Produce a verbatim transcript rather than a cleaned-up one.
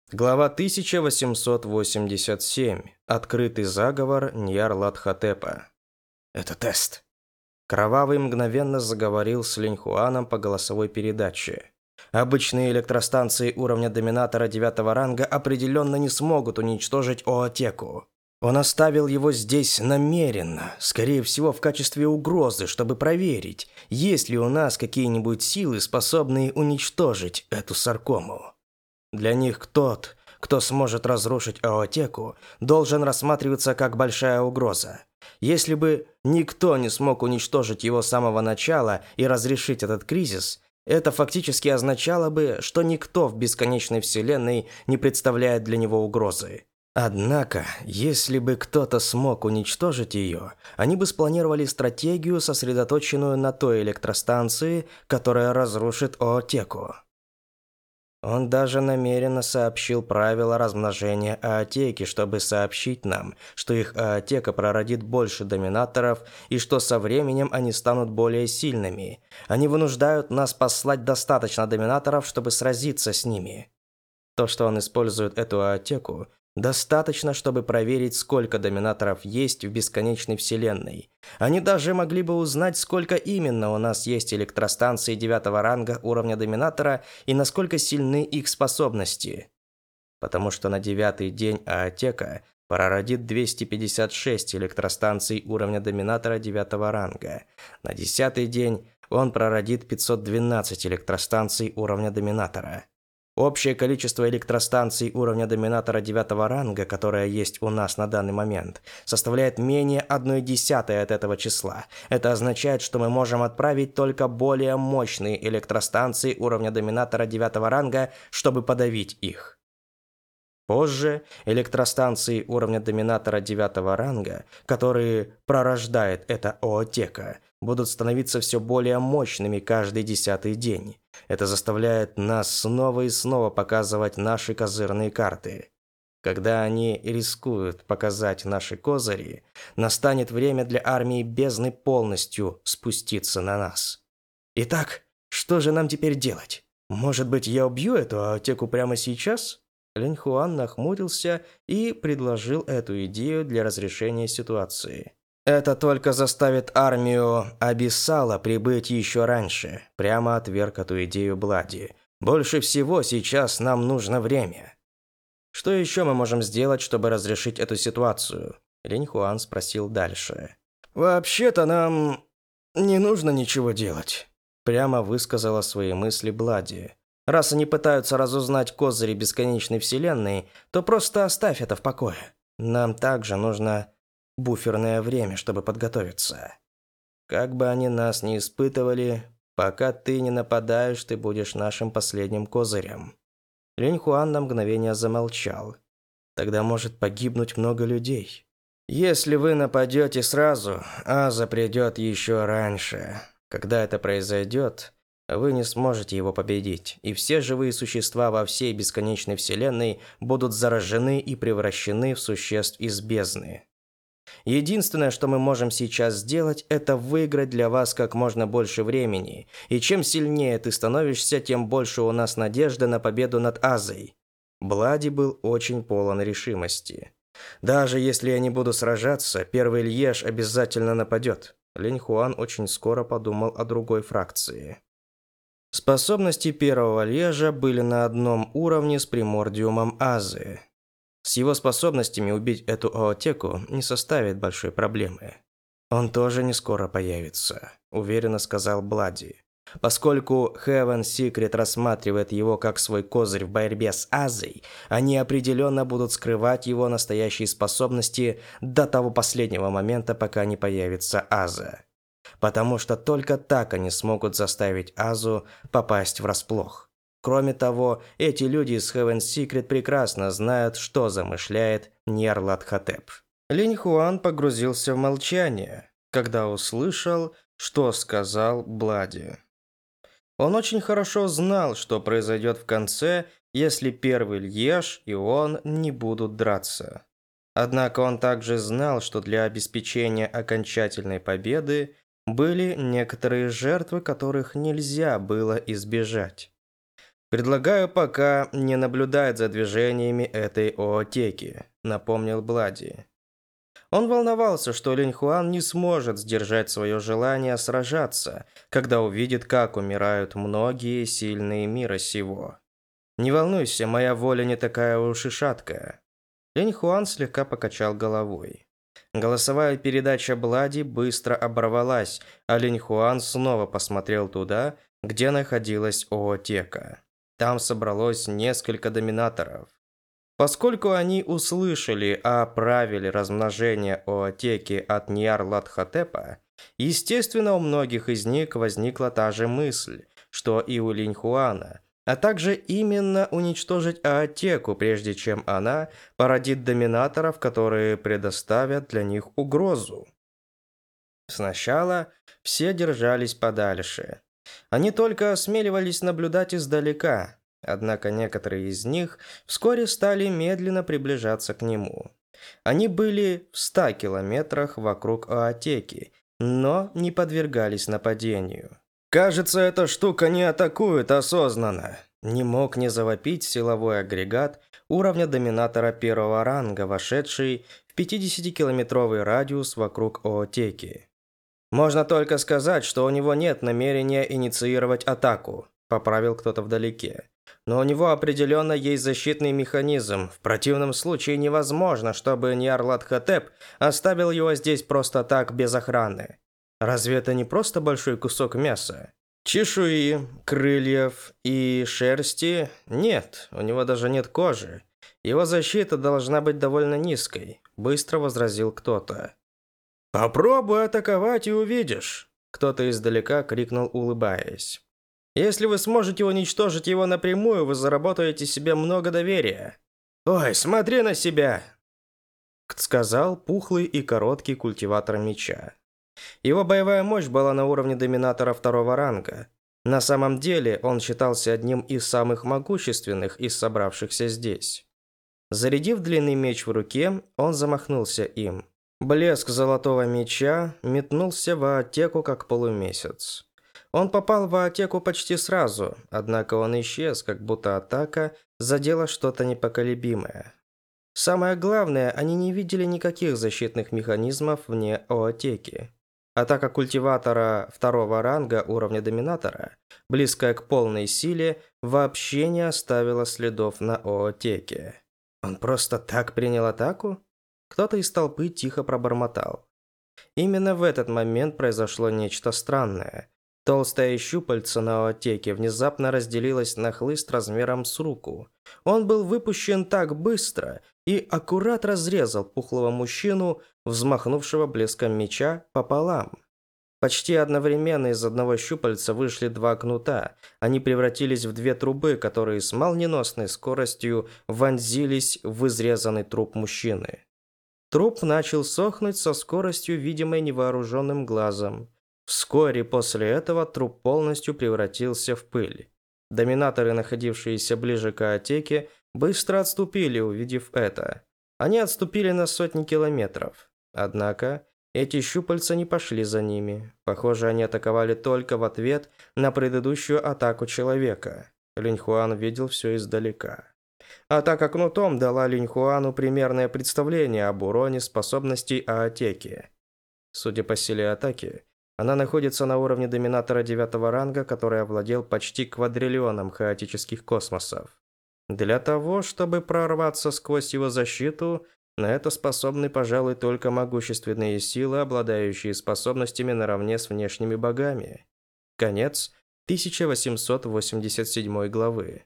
Глава тысяча восемьсот восемьдесят семь. Открытый заговор Ньяр-Лат-Хотепа. Это тест. Кровавый мгновенно заговорил с Линьхуаном по голосовой передаче. Обычные электростанции уровня доминатора девятого ранга определенно не смогут уничтожить Оотеку. Он оставил его здесь намеренно, скорее всего в качестве угрозы, чтобы проверить, есть ли у нас какие-нибудь силы, способные уничтожить эту саркому. Для них тот, кто сможет разрушить Оотеку, должен рассматриваться как большая угроза. Если бы никто не смог уничтожить его с самого начала и разрешить этот кризис, это фактически означало бы, что никто в бесконечной вселенной не представляет для него угрозы. Однако, если бы кто-то смог уничтожить ее, они бы спланировали стратегию, сосредоточенную на той электростанции, которая разрушит Оотеку. Он даже намеренно сообщил правила размножения Оотеки, чтобы сообщить нам, что их Оотека прородит больше доминаторов и что со временем они станут более сильными. Они вынуждают нас послать достаточно доминаторов, чтобы сразиться с ними. То, что он использует эту Оотеку, достаточно, чтобы проверить, сколько доминаторов есть в бесконечной вселенной. Они даже могли бы узнать, сколько именно у нас есть электростанций девятого ранга уровня доминатора и насколько сильны их способности. Потому что на девятый день Оотека прородит двести пятьдесят шесть электростанций уровня доминатора девятого ранга. На десятый день он прородит пятьсот двенадцать электростанций уровня доминатора. Общее количество электростанций уровня доминатора девятого ранга, которое есть у нас на данный момент, составляет менее одной десятой от этого числа. Это означает, что мы можем отправить только более мощные электростанции уровня доминатора девятого ранга, чтобы подавить их. Позже электростанции уровня доминатора девятого ранга, которые пророждает эта Оотека, будут становиться все более мощными каждый десятый день. Это заставляет нас снова и снова показывать наши козырные карты. Когда они рискуют показать наши козыри, настанет время для армии бездны полностью спуститься на нас. Итак, что же нам теперь делать? Может быть, я убью эту Оотеку прямо сейчас? Линьхуан нахмурился и предложил эту идею для разрешения ситуации. «Это только заставит армию Абиссала прибыть еще раньше», – прямо отверг эту идею Блади. «Больше всего сейчас нам нужно время». «Что еще мы можем сделать, чтобы разрешить эту ситуацию?» Линьхуан спросил дальше. «Вообще-то нам не нужно ничего делать», – прямо высказала свои мысли Блади. «Раз они пытаются разузнать козыри бесконечной вселенной, то просто оставь это в покое. Нам также нужно буферное время, чтобы подготовиться. Как бы они нас ни испытывали, пока ты не нападаешь, ты будешь нашим последним козырем». Линьхуан на мгновение замолчал. «Тогда может погибнуть много людей. Если вы нападете сразу, Аза придет еще раньше. Когда это произойдет, вы не сможете его победить, и все живые существа во всей бесконечной вселенной будут заражены и превращены в существ из бездны. Единственное, что мы можем сейчас сделать, это выиграть для вас как можно больше времени, и чем сильнее ты становишься, тем больше у нас надежды на победу над Азой». Блади был очень полон решимости. «Даже если я не буду сражаться, первый Льеж обязательно нападет». Линьхуан очень скоро подумал о другой фракции. Способности первого Льежа были на одном уровне с примордиумом Азы. С его способностями убить эту Оотеку не составит большой проблемы. «Он тоже не скоро появится», – уверенно сказал Блади. «Поскольку Heaven Secret рассматривает его как свой козырь в борьбе с Азой, они определенно будут скрывать его настоящие способности до того последнего момента, пока не появится Аза. Потому что только так они смогут заставить Азу попасть врасплох. Кроме того, эти люди из Heaven Secret прекрасно знают, что замышляет Ньяр-Лат-Хотеп». Линьхуан погрузился в молчание, когда услышал, что сказал Блади. Он очень хорошо знал, что произойдет в конце, если первый Льеж и он не будут драться. Однако он также знал, что для обеспечения окончательной победы были некоторые жертвы, которых нельзя было избежать. «Предлагаю пока не наблюдать за движениями этой оотеки», — напомнил Блади. Он волновался, что Линь Хуан не сможет сдержать свое желание сражаться, когда увидит, как умирают многие сильные мира сего. «Не волнуйся, моя воля не такая уж и шаткая». Линь Хуан слегка покачал головой. Голосовая передача Блади быстро оборвалась, а Линь Хуан снова посмотрел туда, где находилась оотека. Там собралось несколько доминаторов. Поскольку они услышали о правиле размножения оотеки от Ньяр-Латхотепа, естественно, у многих из них возникла та же мысль, что и у Линь Хуана, а также именно уничтожить оотеку, прежде чем она породит доминаторов, которые предоставят для них угрозу. Сначала все держались подальше. Они только осмеливались наблюдать издалека, однако некоторые из них вскоре стали медленно приближаться к нему. Они были в ста километрах вокруг оотеки, но не подвергались нападению. «Кажется, эта штука не атакует осознанно», — не мог не завопить силовой агрегат уровня доминатора первого ранга, вошедший в пятидесятикилометровый радиус вокруг оотеки. «Можно только сказать, что у него нет намерения инициировать атаку», — поправил кто-то вдалеке. «Но у него определенно есть защитный механизм. В противном случае невозможно, чтобы Ньяр-Латхотеп оставил его здесь просто так, без охраны. Разве это не просто большой кусок мяса? Чешуи, крыльев и шерсти? Нет, у него даже нет кожи. Его защита должна быть довольно низкой», — быстро возразил кто-то. «Попробуй атаковать и увидишь!» Кто-то издалека крикнул, улыбаясь. «Если вы сможете уничтожить его напрямую, вы заработаете себе много доверия». «Ой, смотри на себя!» Сказал пухлый и короткий культиватор меча. Его боевая мощь была на уровне доминатора второго ранга. На самом деле он считался одним из самых могущественных из собравшихся здесь. Зарядив длинный меч в руке, он замахнулся им. Блеск золотого меча метнулся в оотеку, как полумесяц. Он попал в оотеку почти сразу, однако он исчез, как будто атака задела что-то непоколебимое. Самое главное, они не видели никаких защитных механизмов вне оотеки. Атака культиватора второго ранга уровня доминатора, близкая к полной силе, вообще не оставила следов на оотеке. Он просто так принял атаку? Кто-то из толпы тихо пробормотал. Именно в этот момент произошло нечто странное. Толстое щупальце на оотеке внезапно разделилось на хлыст размером с руку. Он был выпущен так быстро и аккурат разрезал пухлого мужчину, взмахнувшего блеском меча, пополам. Почти одновременно из одного щупальца вышли два кнута. Они превратились в две трубы, которые с молниеносной скоростью вонзились в изрезанный труп мужчины. Труп начал сохнуть со скоростью, видимой невооруженным глазом. Вскоре после этого труп полностью превратился в пыль. Доминаторы, находившиеся ближе к оотеке, быстро отступили, увидев это. Они отступили на сотни километров. Однако, эти щупальца не пошли за ними. Похоже, они атаковали только в ответ на предыдущую атаку человека. Линь Хуан видел все издалека. Атака кнутом дала Линь Хуану примерное представление об уроне способностей оотеки. Судя по силе атаки, она находится на уровне доминатора девятого ранга, который овладел почти квадриллионом хаотических космосов. Для того, чтобы прорваться сквозь его защиту, на это способны, пожалуй, только могущественные силы, обладающие способностями наравне с внешними богами. Конец тысяча восемьсот восемьдесят седьмой главы.